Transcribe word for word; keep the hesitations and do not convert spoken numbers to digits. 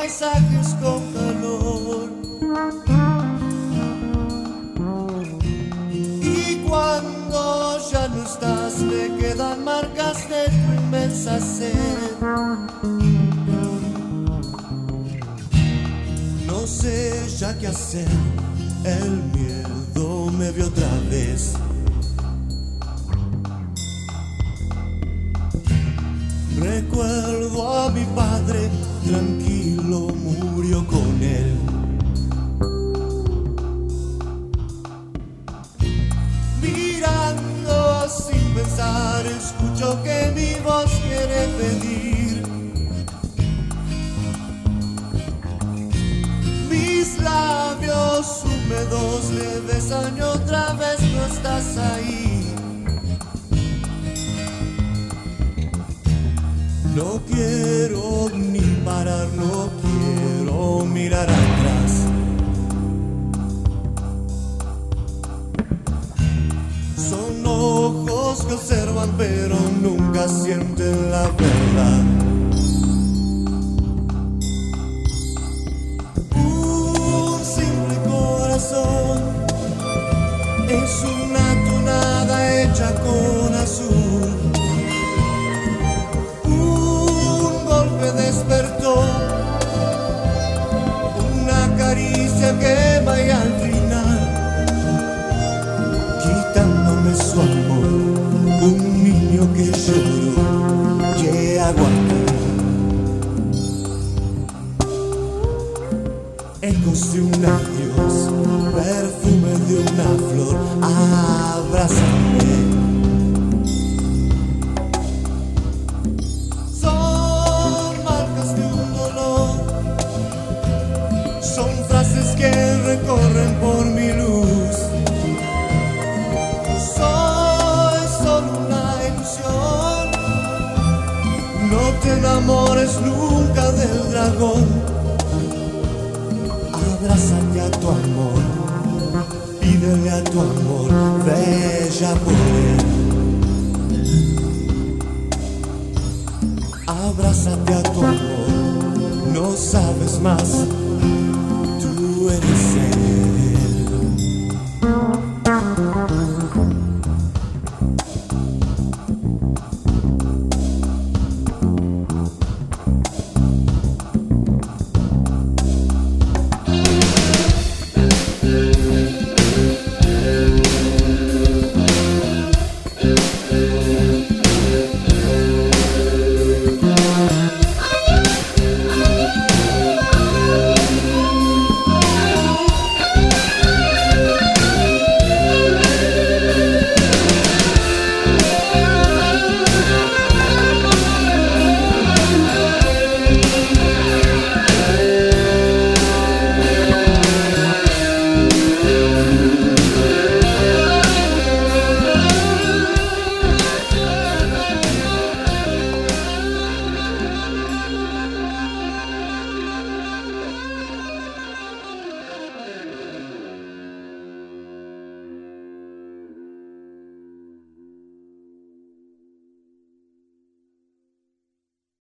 paisajes con calor. Y cuando ya no estás, me quedan marcas de tu inmensa sed. No sé ya qué hacer, el miedo me vio otra vez. Recuerdo a mi padre, tranquilo murió con él. Mirando sin pensar, escucho que mi voz quiere pedir. Mis labios húmedos le besan y otra vez no estás ahí. No quiero ni parar, no quiero mirar atrás. Son ojos que observan pero nunca sienten la verdad. Un simple corazón es una tonada hecha con azul. Despertó una caricia quema y al final quitándome su amor, un niño que lloró que aguantó. Ecos de un adiós, perfume de una flor, abrázame. Que recorren por mi luz. Soy solo una ilusión. No te enamores nunca del dragón. Abrázate a tu amor, pídele a tu amor, bella por él. Abrázate a tu amor, no sabes más. Tú eres